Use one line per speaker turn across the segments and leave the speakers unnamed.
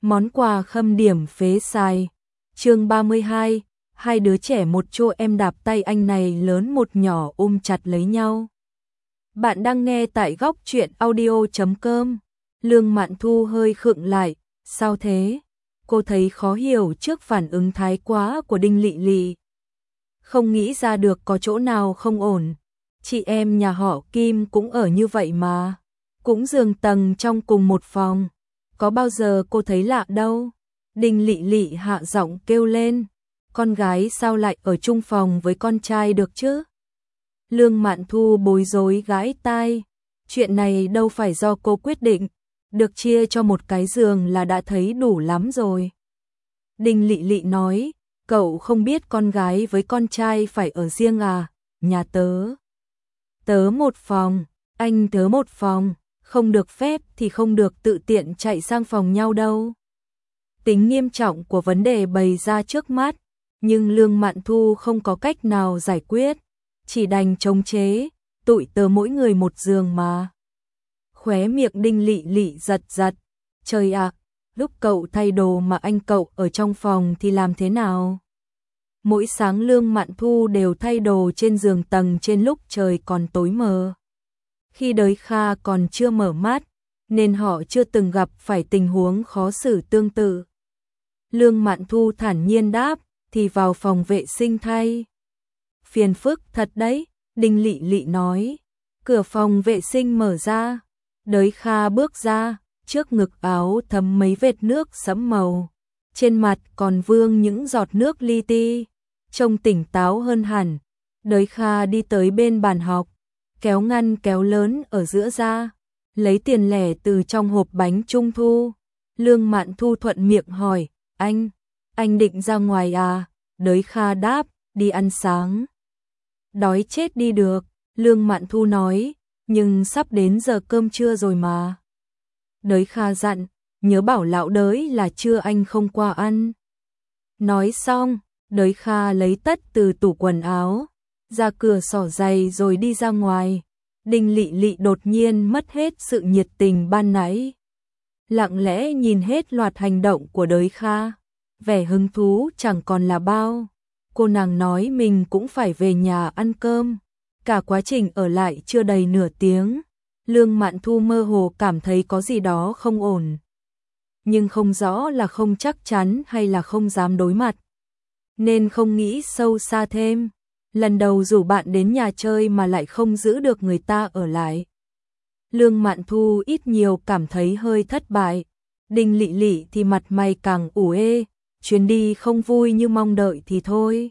Món quà khâm điểm phế sai. Chương 32, hai đứa trẻ một chỗ em đạp tay anh này lớn một nhỏ ôm chặt lấy nhau. Bạn đang nghe tại góc truyện audio.com. Lương Mạn Thu hơi khựng lại, sao thế? Cô thấy khó hiểu trước phản ứng thái quá của Đinh Lị Lị. Không nghĩ ra được có chỗ nào không ổn. Chị em nhà họ Kim cũng ở như vậy mà. Cũng giường tầng trong cùng một phòng. Có bao giờ cô thấy lạ đâu. Đinh Lị Lị hạ giọng kêu lên. Con gái sao lại ở chung phòng với con trai được chứ? Lương Mạn Thu bối rối gãi tai. Chuyện này đâu phải do cô quyết định. Được chia cho một cái giường là đã thấy đủ lắm rồi. Đinh Lị Lị nói, cậu không biết con gái với con trai phải ở riêng à? Nhà tớ một phòng, anh tớ một phòng, không được phép thì không được tự tiện chạy sang phòng nhau đâu. Tính nghiêm trọng của vấn đề bày ra trước mắt, nhưng Lương Mạn Thu không có cách nào giải quyết, chỉ đành chống chế, tụi tớ mỗi người một giường mà. Khóe miệng Đinh Lị Lị giật giật, trời ạ, lúc cậu thay đồ mà anh cậu ở trong phòng thì làm thế nào? Mỗi sáng Lương Mạn Thu đều thay đồ trên giường tầng trên lúc trời còn tối mờ. Khi Đới Kha còn chưa mở mắt, nên họ chưa từng gặp phải tình huống khó xử tương tự. Lương Mạn Thu thản nhiên đáp, thì vào phòng vệ sinh thay. Phiền phức thật đấy, Đinh Lị Lị nói. Cửa phòng vệ sinh mở ra, Đới Kha bước ra, trước ngực áo thấm mấy vệt nước sẫm màu. Trên mặt còn vương những giọt nước li ti, trông tỉnh táo hơn hẳn. Đới Kha đi tới bên bàn học, kéo ngăn kéo lớn ở giữa ra, lấy tiền lẻ từ trong hộp bánh trung thu. Lương Mạn Thu thuận miệng hỏi, anh định ra ngoài à? Đới Kha đáp, đi ăn sáng. Đói chết đi được, Lương Mạn Thu nói, nhưng sắp đến giờ cơm trưa rồi mà. Đới Kha dặn, nhớ bảo lão Đới là trưa anh không qua ăn. Nói xong, Đới Kha lấy tất từ tủ quần áo, ra cửa xỏ giày rồi đi ra ngoài. Đinh Lị Lị đột nhiên mất hết sự nhiệt tình ban nãy. Lặng lẽ nhìn hết loạt hành động của Đới Kha, vẻ hứng thú chẳng còn là bao. Cô nàng nói mình cũng phải về nhà ăn cơm. Cả quá trình ở lại chưa đầy nửa tiếng, Lương Mạn Thu mơ hồ cảm thấy có gì đó không ổn. Nhưng không rõ là không chắc chắn hay là không dám đối mặt, nên không nghĩ sâu xa thêm. Lần đầu rủ bạn đến nhà chơi mà lại không giữ được người ta ở lại. Lương Mạn Thu ít nhiều cảm thấy hơi thất bại. Đinh Lị Lị thì mặt mày càng ủ ê, chuyến đi không vui như mong đợi thì thôi.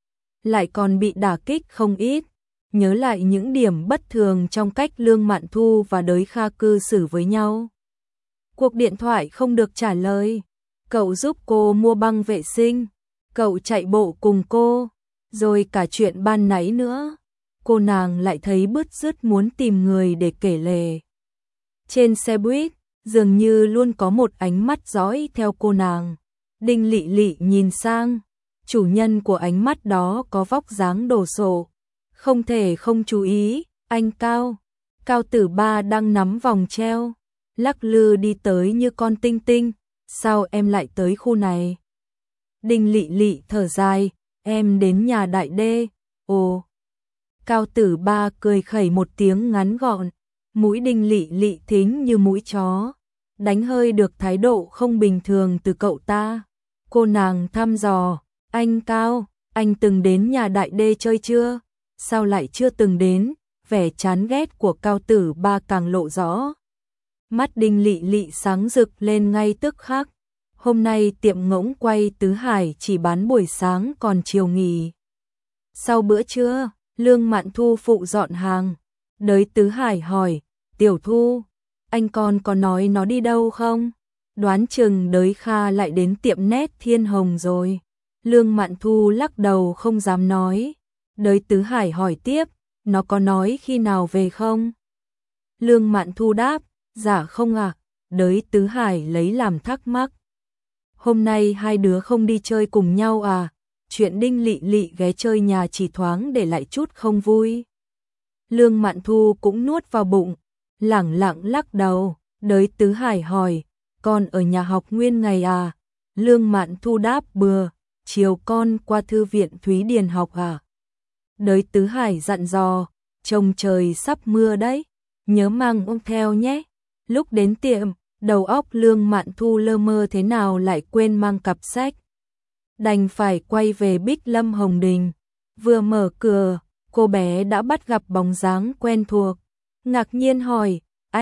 Lại còn bị đả kích không ít. Nhớ lại những điểm bất thường trong cách Lương Mạn Thu và Đới Kha cư xử với nhau. Cuộc điện thoại không được trả lời. Cậu giúp cô mua băng vệ sinh. Cậu chạy bộ cùng cô. Rồi cả chuyện ban nãy nữa. Cô nàng lại thấy bứt rứt muốn tìm người để kể lể. Trên xe buýt, dường như luôn có một ánh mắt dõi theo cô nàng. Đinh Lị Lị nhìn sang. Chủ nhân của ánh mắt đó có vóc dáng đồ sộ. Không thể không chú ý, anh Cao Tử Ba đang nắm vòng treo, lắc lư đi tới như con tinh tinh. Sao em lại tới khu này? Đinh Lị Lị thở dài, em đến nhà đại đê. Ồ. Cao Tử Ba cười khẩy một tiếng ngắn gọn, mũi Đinh Lị Lị thính như mũi chó, đánh hơi được thái độ không bình thường từ cậu ta. Cô nàng thăm dò, anh Cao, anh từng đến nhà đại đê chơi chưa? Sao lại chưa từng đến? Vẻ chán ghét của Cao Tử Ba càng lộ rõ. Mắt Đinh Lị Lị sáng rực lên ngay tức khắc. Hôm nay tiệm ngỗng quay Tứ Hải chỉ bán buổi sáng còn chiều nghỉ. Sau bữa trưa, Lương Mạn Thu phụ dọn hàng. Đới Tứ Hải hỏi, Tiểu Thu, anh con có nói nó đi đâu không? Đoán chừng Đới Kha lại đến tiệm nét Thiên Hồng rồi. Lương Mạn Thu lắc đầu không dám nói. Đới Tứ Hải hỏi tiếp, nó có nói khi nào về không? Lương Mạn Thu đáp, dạ không ạ. Đới Tứ Hải lấy làm thắc mắc. Hôm nay hai đứa không đi chơi cùng nhau à? Chuyện Đinh Lị Lị ghé chơi nhà chỉ thoáng để lại chút không vui. Lương Mạn Thu cũng nuốt vào bụng, lẳng lặng lắc đầu. Đới Tứ Hải hỏi, con ở nhà học nguyên ngày à? Lương Mạn Thu đáp bừa, chiều con qua thư viện Thúy Điền học à? Đới Tứ Hải dặn dò, trông trời sắp mưa đấy, nhớ mang ông theo nhé. Lúc đến tiệm, đầu óc Lương Mạn Thu lơ mơ thế nào lại quên mang cặp sách. Đành phải quay về Bích Lâm Hồng Đình. Vừa mở cửa, cô bé đã bắt gặp bóng dáng quen thuộc. Ngạc nhiên hỏi,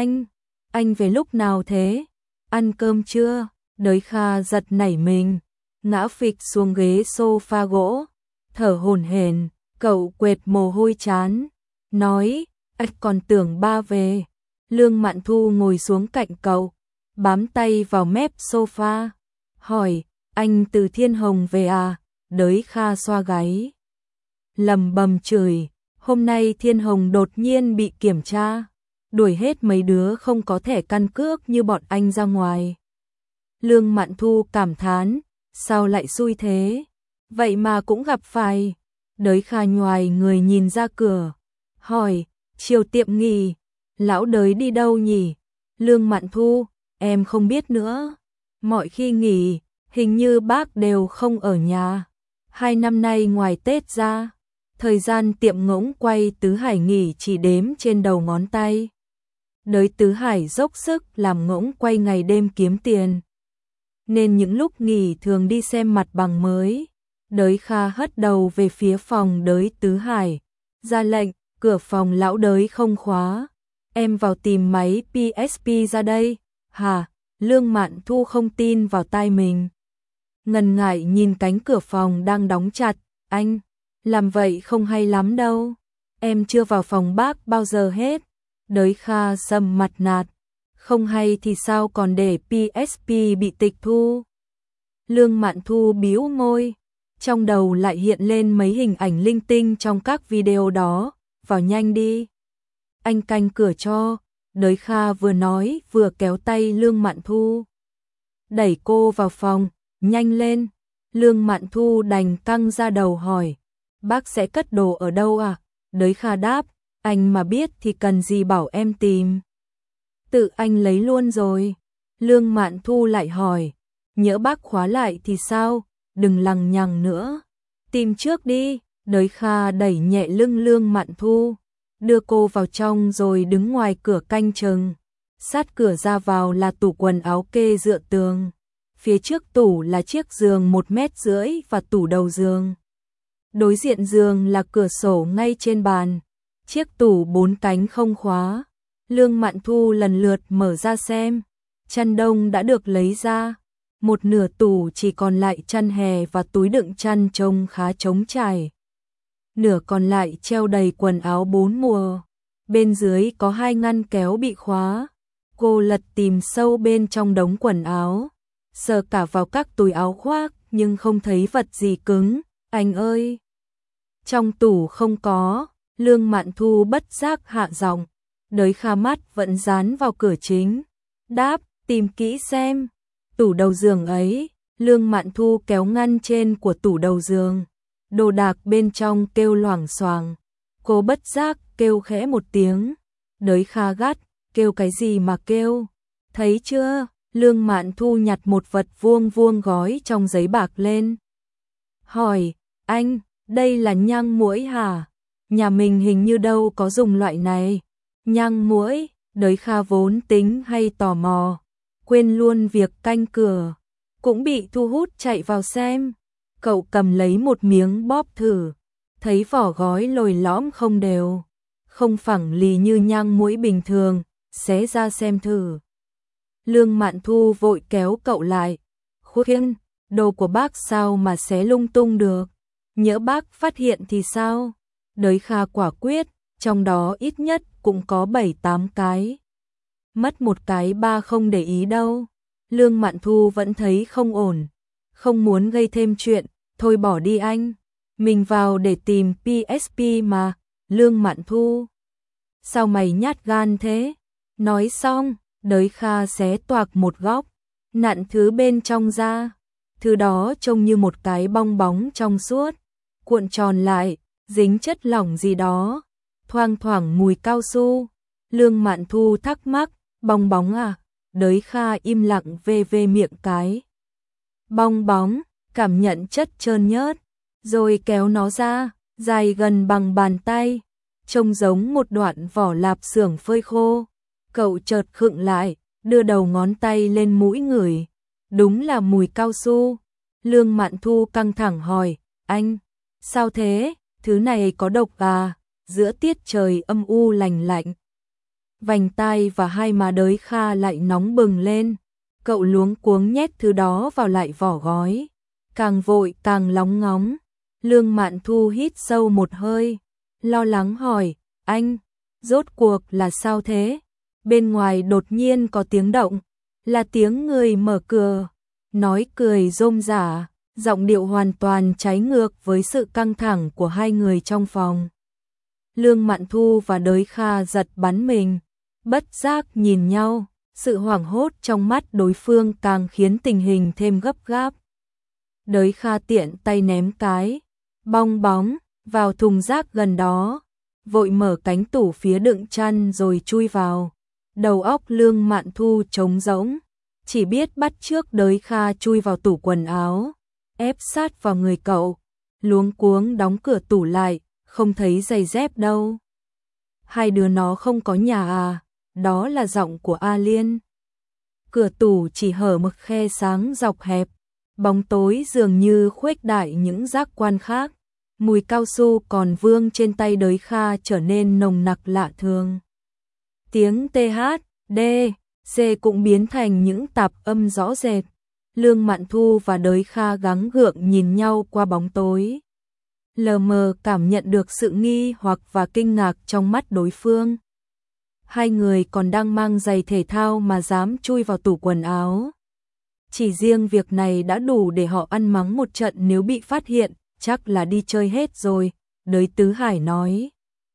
anh về lúc nào thế? Ăn cơm chưa? Đới Kha giật nảy mình, ngã phịch xuống ghế sofa gỗ, thở hổn hển, cậu quệt mồ hôi chán, nói, anh còn tưởng ba về. Lương Mạn Thu ngồi xuống cạnh cậu, bám tay vào mép sofa, hỏi, anh từ Thiên Hồng về à? Đới Kha xoa gáy, lầm bầm chửi, hôm nay Thiên Hồng đột nhiên bị kiểm tra, đuổi hết mấy đứa không có thẻ căn cước như bọn anh ra ngoài. Lương Mạn Thu cảm thán, sao lại xui thế? Vậy mà cũng gặp phải. Đới Kha nhoài người nhìn ra cửa, hỏi, chiều tiệm nghỉ, lão Đới đi đâu nhỉ? Lương Mạn Thu, em không biết nữa. Mọi khi nghỉ, hình như bác đều không ở nhà. 2 năm nay ngoài Tết ra, thời gian tiệm ngỗng quay Tứ Hải nghỉ chỉ đếm trên đầu ngón tay. Đới Tứ Hải dốc sức làm ngỗng quay ngày đêm kiếm tiền, nên những lúc nghỉ thường đi xem mặt bằng mới. Đới Kha hất đầu về phía phòng Đới Tứ Hải, ra lệnh, cửa phòng lão Đới không khóa, em vào tìm máy PSP ra đây. Hả? Lương Mạn Thu không tin vào tai mình, ngần ngại nhìn cánh cửa phòng đang đóng chặt. Anh, làm vậy không hay lắm đâu, em chưa vào phòng bác bao giờ hết. Đới Kha sầm mặt nạt, không hay thì sao còn để PSP bị tịch thu. Lương Mạn Thu bĩu môi, trong đầu lại hiện lên mấy hình ảnh linh tinh trong các video đó, vào nhanh đi. Anh canh cửa cho. Đới Kha vừa nói vừa kéo tay Lương Mạn Thu, đẩy cô vào phòng, nhanh lên. Lương Mạn Thu đành căng ra đầu hỏi, bác sẽ cất đồ ở đâu à? Đới Kha đáp, anh mà biết thì cần gì bảo em tìm. Tự anh lấy luôn rồi. Lương Mạn Thu lại hỏi, nhỡ bác khóa lại thì sao? Đừng lằng nhằng nữa, tìm trước đi. Đới Kha đẩy nhẹ lưng Lương Mạn Thu, đưa cô vào trong rồi đứng ngoài cửa canh chừng. Sát cửa ra vào là tủ quần áo kê dựa tường. Phía trước tủ là chiếc giường 1,5 mét và tủ đầu giường. Đối diện giường là cửa sổ ngay trên bàn. Chiếc tủ 4 cánh không khóa. Lương Mạn Thu lần lượt mở ra xem. Chăn đông đã được lấy ra. Một nửa tủ chỉ còn lại chăn hè và túi đựng chăn trông khá trống trải. Nửa còn lại treo đầy quần áo 4 mùa. Bên dưới có 2 ngăn kéo bị khóa. Cô lật tìm sâu bên trong đống quần áo, sờ cả vào các túi áo khoác nhưng không thấy vật gì cứng. Anh ơi! Trong tủ không có. Lương Mạn Thu bất giác hạ giọng. Đới Kha mắt vẫn dán vào cửa chính, đáp, tìm kỹ xem. Tủ đầu giường ấy. Lương Mạn Thu kéo ngăn trên của tủ đầu giường. Đồ đạc bên trong kêu loảng xoảng. Cô bất giác kêu khẽ một tiếng. Đới Kha gắt, kêu cái gì mà kêu? Thấy chưa? Lương Mạn Thu nhặt một vật vuông vuông gói trong giấy bạc lên, hỏi, anh, đây là nhang muỗi hả? Nhà mình hình như đâu có dùng loại này. Nhang muỗi. Đới Kha vốn tính hay tò mò, quên luôn việc canh cửa, cũng bị thu hút chạy vào xem. Cậu cầm lấy một miếng bóp thử, thấy vỏ gói lồi lõm không đều, không phẳng lì như nhang muỗi bình thường, xé ra xem thử. Lương Mạn Thu vội kéo cậu lại, khuyên, đồ của bác sao mà xé lung tung được, nhỡ bác phát hiện thì sao? Đới Kha quả quyết, trong đó ít nhất cũng có 7-8 cái. Mất một cái ba không để ý đâu. Lương Mạn Thu vẫn thấy không ổn, không muốn gây thêm chuyện, thôi bỏ đi anh. Mình vào để tìm PSP mà. Lương Mạn Thu, sao mày nhát gan thế? Nói xong, Đới Kha xé toạc một góc, nặn thứ bên trong ra. Thứ đó trông như một cái bong bóng trong suốt, cuộn tròn lại, dính chất lỏng gì đó, thoang thoảng mùi cao su. Lương Mạn Thu thắc mắc, bong bóng à? Đới Kha im lặng ve miệng cái bong bóng, cảm nhận chất trơn nhớt, rồi kéo nó ra, dài gần bằng bàn tay, trông giống một đoạn vỏ lạp xưởng phơi khô. Cậu chợt khựng lại, đưa đầu ngón tay lên mũi ngửi, đúng là mùi cao su. Lương Mạn Thu căng thẳng hỏi, anh, sao thế, thứ này có độc à? Giữa tiết trời âm u lành lạnh, vành tai và hai má Đới Kha lại nóng bừng lên. Cậu luống cuống nhét thứ đó vào lại vỏ gói, càng vội càng lóng ngóng. Lương Mạn Thu hít sâu một hơi, lo lắng hỏi, anh, rốt cuộc là sao thế? Bên ngoài đột nhiên có tiếng động, là tiếng người mở cửa, nói cười rôm rả, giọng điệu hoàn toàn trái ngược với sự căng thẳng của hai người trong phòng. Lương Mạn Thu và Đới Kha giật bắn mình, bất giác nhìn nhau, sự hoảng hốt trong mắt đối phương càng khiến tình hình thêm gấp gáp. Đới Kha tiện tay ném cái bong bóng vào thùng rác gần đó, vội mở cánh tủ phía đựng chăn rồi chui vào. Đầu óc Lương Mạn Thu trống rỗng, chỉ biết bắt chước Đới Kha chui vào tủ quần áo, ép sát vào người cậu, luống cuống đóng cửa tủ lại, không thấy giày dép đâu. Hai đứa nó không có nhà à? Đó là giọng của A Liên. Cửa tủ chỉ hở một khe sáng dọc hẹp, bóng tối dường như khuếch đại những giác quan khác. Mùi cao su còn vương trên tay Đới Kha trở nên nồng nặc lạ thường. Tiếng TH, D, C cũng biến thành những tạp âm rõ rệt. Lương Mạn Thu và Đới Kha gắng gượng nhìn nhau qua bóng tối, lờ mờ cảm nhận được sự nghi hoặc và kinh ngạc trong mắt đối phương. Hai người còn đang mang giày thể thao mà dám chui vào tủ quần áo. Chỉ riêng việc này đã đủ để họ ăn mắng một trận nếu bị phát hiện, chắc là đi chơi hết rồi, Đới Tứ Hải nói.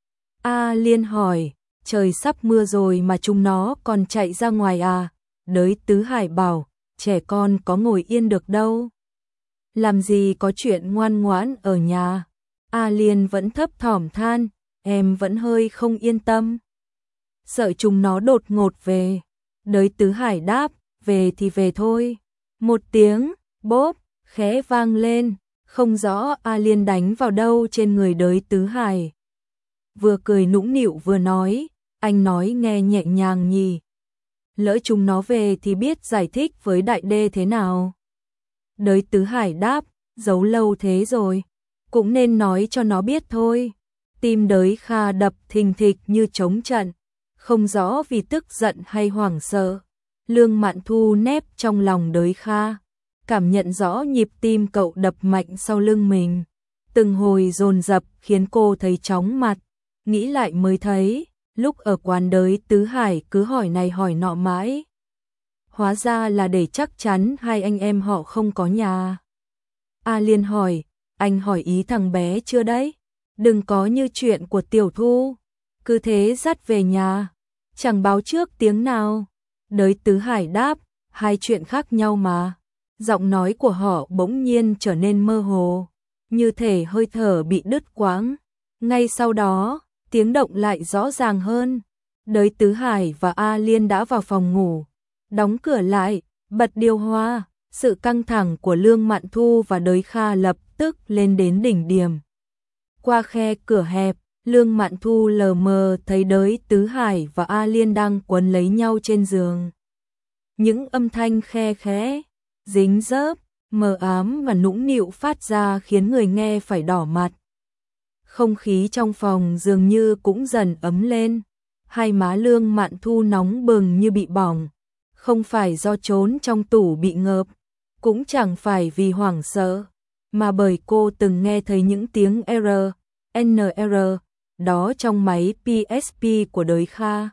A Liên hỏi, trời sắp mưa rồi mà chúng nó còn chạy ra ngoài à? Đới Tứ Hải bảo, trẻ con có ngồi yên được đâu. Làm gì có chuyện ngoan ngoãn ở nhà. A Liên vẫn thấp thỏm than, em vẫn hơi không yên tâm. Sợ chúng nó đột ngột về. Đới Tứ Hải đáp, về thì về thôi. Một tiếng, bốp, khẽ vang lên, không rõ A Liên đánh vào đâu trên người Đới Tứ Hải. Vừa cười nũng nịu vừa nói, anh nói nghe nhẹ nhàng nhỉ. Lỡ chúng nó về thì biết giải thích với đại đê thế nào. Đới Tứ Hải đáp, giấu lâu thế rồi, cũng nên nói cho nó biết thôi. Tim Đới Kha đập thình thịch như trống trận, không rõ vì tức giận hay hoảng sợ. Lương Mạn Thu nép trong lòng Đới Kha, cảm nhận rõ nhịp tim cậu đập mạnh sau lưng mình. Từng hồi dồn dập khiến cô thấy chóng mặt, nghĩ lại mới thấy, lúc ở quán Đới Tứ Hải cứ hỏi này hỏi nọ mãi. Hóa ra là để chắc chắn hai anh em họ không có nhà. A Liên hỏi, anh hỏi ý thằng bé chưa đấy? Đừng có như chuyện của Tiểu Thu, cứ thế dắt về nhà, chẳng báo trước tiếng nào. Đới Tứ Hải đáp, hai chuyện khác nhau mà. Giọng nói của họ bỗng nhiên trở nên mơ hồ, như thể hơi thở bị đứt quãng. Ngay sau đó, tiếng động lại rõ ràng hơn. Đới Tứ Hải và A Liên đã vào phòng ngủ, đóng cửa lại, bật điều hòa. Sự căng thẳng của Lương Mạn Thu và Đới Kha lập tức lên đến đỉnh điểm. Qua khe cửa hẹp, Lương Mạn Thu lờ mờ thấy Đới Tứ Hải và A Liên đang quấn lấy nhau trên giường. Những âm thanh khe khẽ, dính dớp, mờ ám và nũng nịu phát ra khiến người nghe phải đỏ mặt. Không khí trong phòng dường như cũng dần ấm lên. Hai má Lương Mạn Thu nóng bừng như bị bỏng. Không phải do trốn trong tủ bị ngợp, cũng chẳng phải vì hoảng sợ, mà bởi cô từng nghe thấy những tiếng R, NR, đó trong máy PSP của Đới Kha.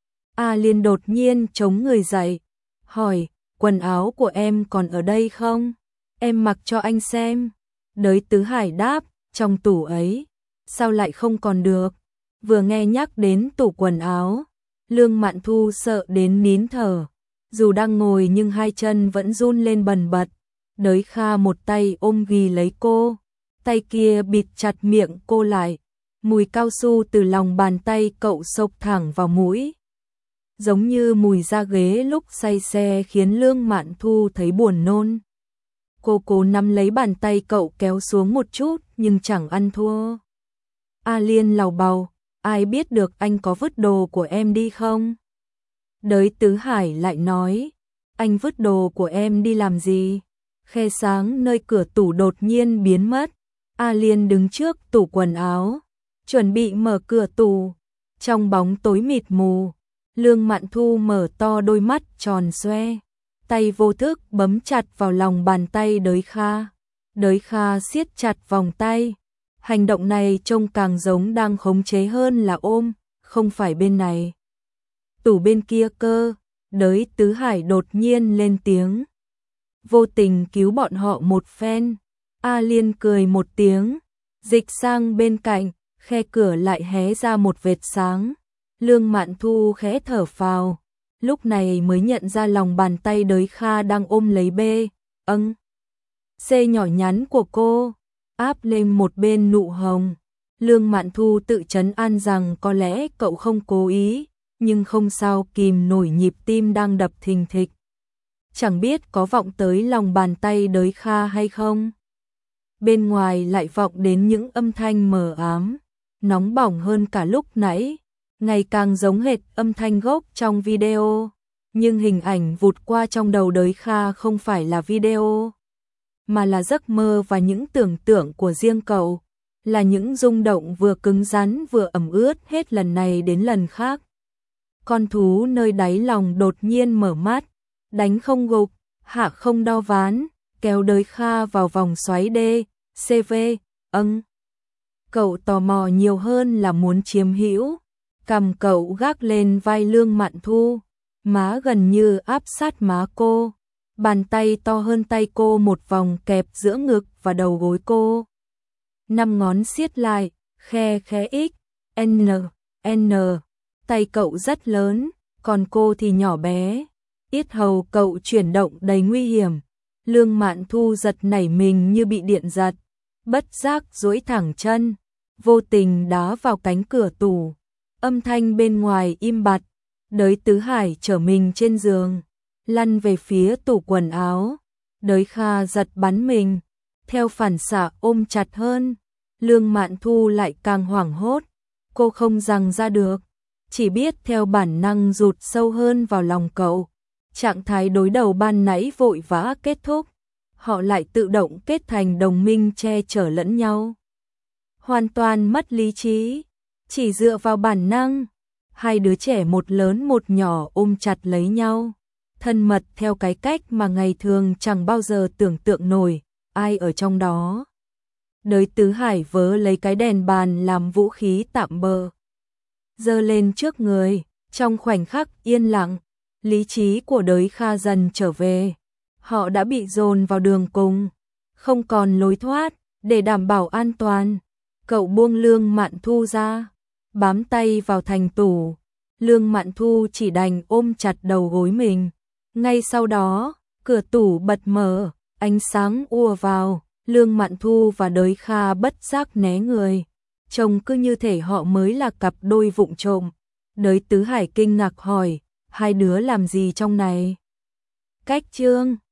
A Liên đột nhiên chống người dậy, hỏi, quần áo của em còn ở đây không? Em mặc cho anh xem. Đới Tứ Hải đáp, trong tủ ấy, sao lại không còn được? Vừa nghe nhắc đến tủ quần áo, Lương Mạn Thu sợ đến nín thở. Dù đang ngồi nhưng hai chân vẫn run lên bần bật. Đới Kha một tay ôm ghì lấy cô, tay kia bịt chặt miệng cô lại. Mùi cao su từ lòng bàn tay cậu xộc thẳng vào mũi. giống như mùi da ghế lúc say xe khiến Lương Mạn Thu thấy buồn nôn. Cô cố nắm lấy bàn tay cậu kéo xuống một chút nhưng chẳng ăn thua. A Liên lầu bầu, ai biết được anh có vứt đồ của em đi không? Đới Tứ Hải lại nói, anh vứt đồ của em đi làm gì? Khe sáng nơi cửa tủ đột nhiên biến mất. A Liên đứng trước tủ quần áo, chuẩn bị mở cửa tủ. Trong bóng tối mịt mù, Lương Mạn Thu mở to đôi mắt tròn xoe, tay vô thức bấm chặt vào lòng bàn tay Đới Kha. Đới Kha siết chặt vòng tay. Hành động này trông càng giống đang khống chế hơn là ôm, không phải bên này. Tủ bên kia cơ. Đới Tứ Hải đột nhiên lên tiếng, vô tình cứu bọn họ một phen. A Liên cười một tiếng, dịch sang bên cạnh, khe cửa lại hé ra một vệt sáng. Lương Mạn Thu khẽ thở phào, lúc này mới nhận ra lòng bàn tay Đới Kha đang ôm lấy C nhỏ nhắn của cô, áp lên một bên nụ hồng. Lương Mạn Thu tự trấn an rằng có lẽ cậu không cố ý, nhưng không sao kìm nổi nhịp tim đang đập thình thịch. Chẳng biết có vọng tới lòng bàn tay Đới Kha hay không. Bên ngoài lại vọng đến những âm thanh mờ ám, nóng bỏng hơn cả lúc nãy, ngày càng giống hệt âm thanh gốc trong video. Nhưng hình ảnh vụt qua trong đầu Đới Kha không phải là video, mà là giấc mơ và những tưởng tượng của riêng cậu, là những rung động vừa cứng rắn vừa ẩm ướt hết lần này đến lần khác. Con thú nơi đáy lòng đột nhiên mở mắt, đánh không gục, hạ không đo ván, kéo Đới Kha vào vòng xoáy CV. Cậu tò mò nhiều hơn là muốn chiếm hữu. Cằm cậu gác lên vai Lương Mạn Thu, má gần như áp sát má cô, bàn tay to hơn tay cô một vòng kẹp giữa ngực và đầu gối cô. 5 ngón siết lại, khe x, n. Tay cậu rất lớn, còn cô thì nhỏ bé. Yết hầu cậu chuyển động đầy nguy hiểm. Lương Mạn Thu giật nảy mình như bị điện giật, bất giác duỗi thẳng chân, vô tình đá vào cánh cửa tủ. Âm thanh bên ngoài im bặt. Đới Tứ Hải trở mình trên giường, lăn về phía tủ quần áo. Đới Kha giật bắn mình, theo phản xạ ôm chặt hơn. Lương Mạn Thu lại càng hoảng hốt, cô không giằng ra được, chỉ biết theo bản năng rụt sâu hơn vào lòng cậu. Trạng thái đối đầu ban nãy vội vã kết thúc, họ lại tự động kết thành đồng minh che chở lẫn nhau. Hoàn toàn mất lý trí, chỉ dựa vào bản năng. Hai đứa trẻ một lớn một nhỏ ôm chặt lấy nhau, thân mật theo cái cách mà ngày thường chẳng bao giờ tưởng tượng nổi. Ai ở trong đó? Đới Tứ Hải vớ lấy cái đèn bàn làm vũ khí tạm bợ, giơ lên trước người. Trong khoảnh khắc yên lặng, lý trí của Đới Kha dần trở về. Họ đã bị dồn vào đường cùng, không còn lối thoát. Để đảm bảo an toàn, cậu buông Lương Mạn Thu ra, bám tay vào thành tủ. Lương Mạn Thu chỉ đành ôm chặt đầu gối mình. Ngay sau đó, cửa tủ bật mở, ánh sáng ùa vào. Lương Mạn Thu và Đới Kha bất giác né người, trông cứ như thể họ mới là cặp đôi vụng trộm. Đới Tứ Hải kinh ngạc hỏi, hai đứa làm gì trong này? Cách chương